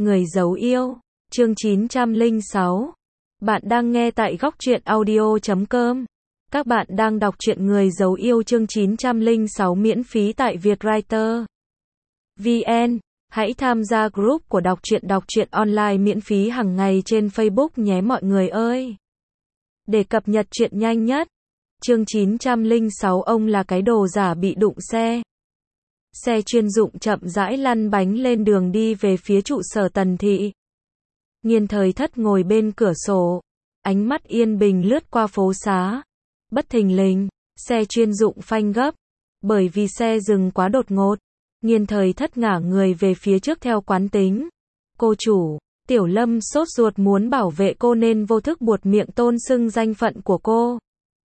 Người dấu yêu, chương 906. Bạn đang nghe tại góc truyện audio.com. Các bạn đang đọc truyện Người dấu yêu chương 906 miễn phí tại Vietwriter VN. Hãy tham gia group của đọc truyện online miễn phí hàng ngày trên Facebook nhé mọi người ơi. Để cập nhật truyện nhanh nhất. Chương 906 ông là cái đồ giả bị đụng xe. Xe chuyên dụng chậm rãi lăn bánh lên đường đi về phía trụ sở Tần Thị. Nghiên Thời Thất ngồi bên cửa sổ, ánh mắt yên bình lướt qua phố xá. Bất thình lình, xe chuyên dụng phanh gấp, bởi vì xe dừng quá đột ngột. Nghiên Thời Thất ngả người về phía trước theo quán tính. Cô chủ, Tiểu Lâm sốt ruột muốn bảo vệ cô nên vô thức buột miệng tôn xưng danh phận của cô.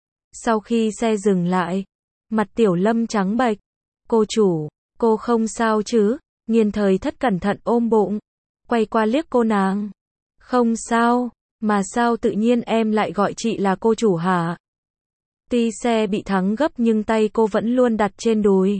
Sau khi xe dừng lại, mặt Tiểu Lâm trắng bệch. Cô chủ, cô không sao chứ? Nghiên Thời Thất cẩn thận ôm bụng, quay qua liếc cô nàng. Không sao, mà sao tự nhiên em lại gọi chị là cô chủ hả? Tuy xe bị thắng gấp nhưng tay cô vẫn luôn đặt trên đùi,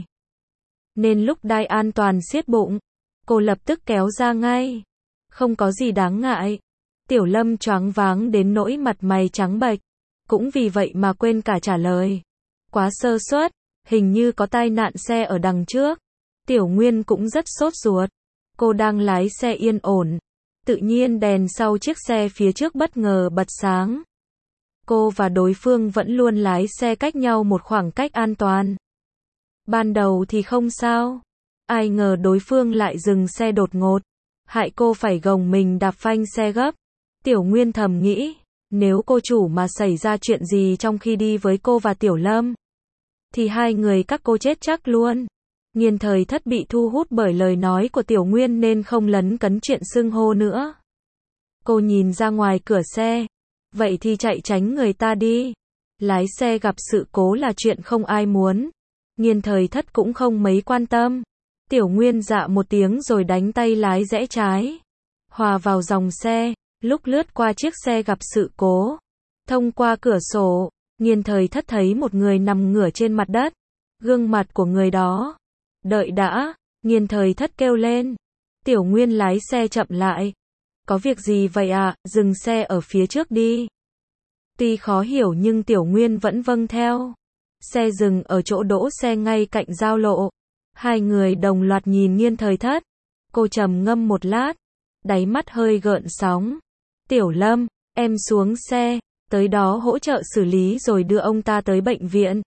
nên lúc đai an toàn siết bụng, cô lập tức kéo ra ngay. Không có gì đáng ngại. Tiểu Lâm choáng váng đến nỗi mặt mày trắng bệch, cũng vì vậy mà quên cả trả lời. Quá sơ suất, hình như có tai nạn xe ở đằng trước. Tiểu Nguyên cũng rất sốt ruột. Cô đang lái xe yên ổn, tự nhiên đèn sau chiếc xe phía trước bất ngờ bật sáng. Cô và đối phương vẫn luôn lái xe cách nhau một khoảng cách an toàn. Ban đầu thì không sao, ai ngờ đối phương lại dừng xe đột ngột, hại cô phải gồng mình đạp phanh xe gấp. Tiểu Nguyên thầm nghĩ, nếu cô chủ mà xảy ra chuyện gì trong khi đi với cô và Tiểu Lâm, thì hai người các cô chết chắc luôn. Nghiên Thời Thất bị thu hút bởi lời nói của Tiểu Nguyên nên không lấn cấn chuyện xưng hô nữa. Cô nhìn ra ngoài cửa xe, vậy thì chạy tránh người ta đi. Lái xe gặp sự cố là chuyện không ai muốn. Nghiên Thời Thất cũng không mấy quan tâm. Tiểu Nguyên dạ một tiếng rồi đánh tay lái rẽ trái, hòa vào dòng xe. Lúc lướt qua chiếc xe gặp sự cố, thông qua cửa sổ, Nghiên Thời Thất thấy một người nằm ngửa trên mặt đất. Gương mặt của người đó. Đợi đã, Nghiên Thời Thất kêu lên. Tiểu Nguyên lái xe chậm lại. Có việc gì vậy ạ? Dừng xe ở phía trước đi. Tuy khó hiểu nhưng Tiểu Nguyên vẫn vâng theo. Xe dừng ở chỗ đỗ xe ngay cạnh giao lộ. Hai người đồng loạt nhìn Nghiên Thời Thất. Cô trầm ngâm một lát, đáy mắt hơi gợn sóng. Tiểu Lâm, em xuống xe, tới đó hỗ trợ xử lý rồi đưa ông ta tới bệnh viện.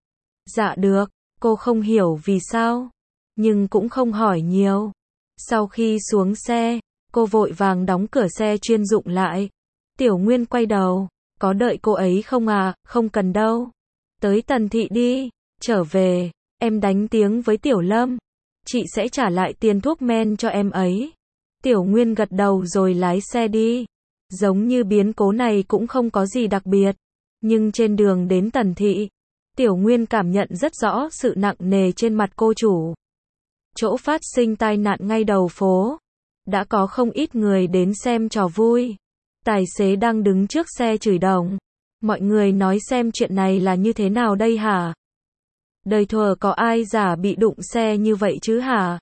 Dạ được, cô không hiểu vì sao, nhưng cũng không hỏi nhiều. Sau khi xuống xe, cô vội vàng đóng cửa xe chuyên dụng lại. Tiểu Nguyên quay đầu, có đợi cô ấy không à? Không cần đâu. Tới Tần Thị đi, trở về, em đánh tiếng với Tiểu Lâm. Chị sẽ trả lại tiền thuốc men cho em ấy. Tiểu Nguyên gật đầu rồi lái xe đi. Giống như biến cố này cũng không có gì đặc biệt. Nhưng trên đường đến Tần Thị, Tiểu Nguyên cảm nhận rất rõ sự nặng nề trên mặt cô chủ. Chỗ phát sinh tai nạn ngay đầu phố. Đã có không ít người đến xem trò vui. Tài xế đang đứng trước xe chửi đồng. Mọi người nói xem chuyện này là như thế nào đây hả? Đời thuở có ai giả bị đụng xe như vậy chứ hả?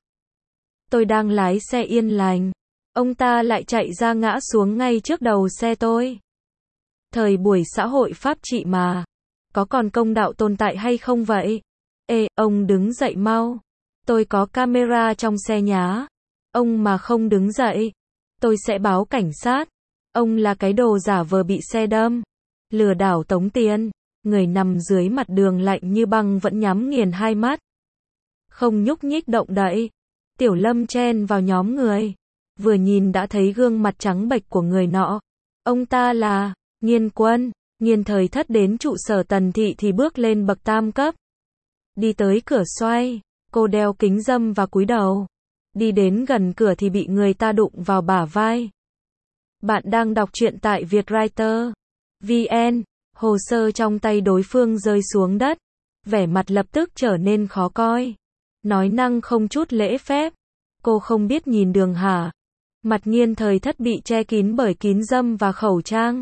Tôi đang lái xe yên lành, ông ta lại chạy ra ngã xuống ngay trước đầu xe tôi. Thời buổi xã hội pháp trị mà, có còn công đạo tồn tại hay không vậy? Ê, ông đứng dậy mau. Tôi có camera trong xe nhá. Ông mà không đứng dậy, tôi sẽ báo cảnh sát. Ông là cái đồ giả vờ bị xe đâm, lừa đảo tống tiền. Người nằm dưới mặt đường lạnh như băng vẫn nhắm nghiền hai mắt, không nhúc nhích động đậy. Tiểu Lâm chen vào nhóm người, vừa nhìn đã thấy gương mặt trắng bệch của người nọ. Ông ta là Nghiên Quân. Nghiên Thời Thất đến trụ sở Tần Thị thì bước lên bậc tam cấp. Đi tới cửa xoay, cô đeo kính râm và cúi đầu. Đi đến gần cửa thì bị người ta đụng vào bả vai. Bạn đang đọc truyện tại Vietwriter VN. Hồ sơ trong tay đối phương rơi xuống đất. Vẻ mặt lập tức trở nên khó coi. Nói năng không chút lễ phép. Cô không biết nhìn đường hả? Mặt Nghiên Thời Thất bị che kín bởi kính râm và khẩu trang.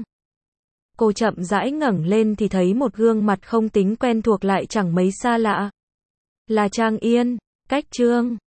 Cô chậm rãi ngẩng lên thì thấy một gương mặt không tính quen thuộc lại chẳng mấy xa lạ. Là Trang Yên, Cách Trương.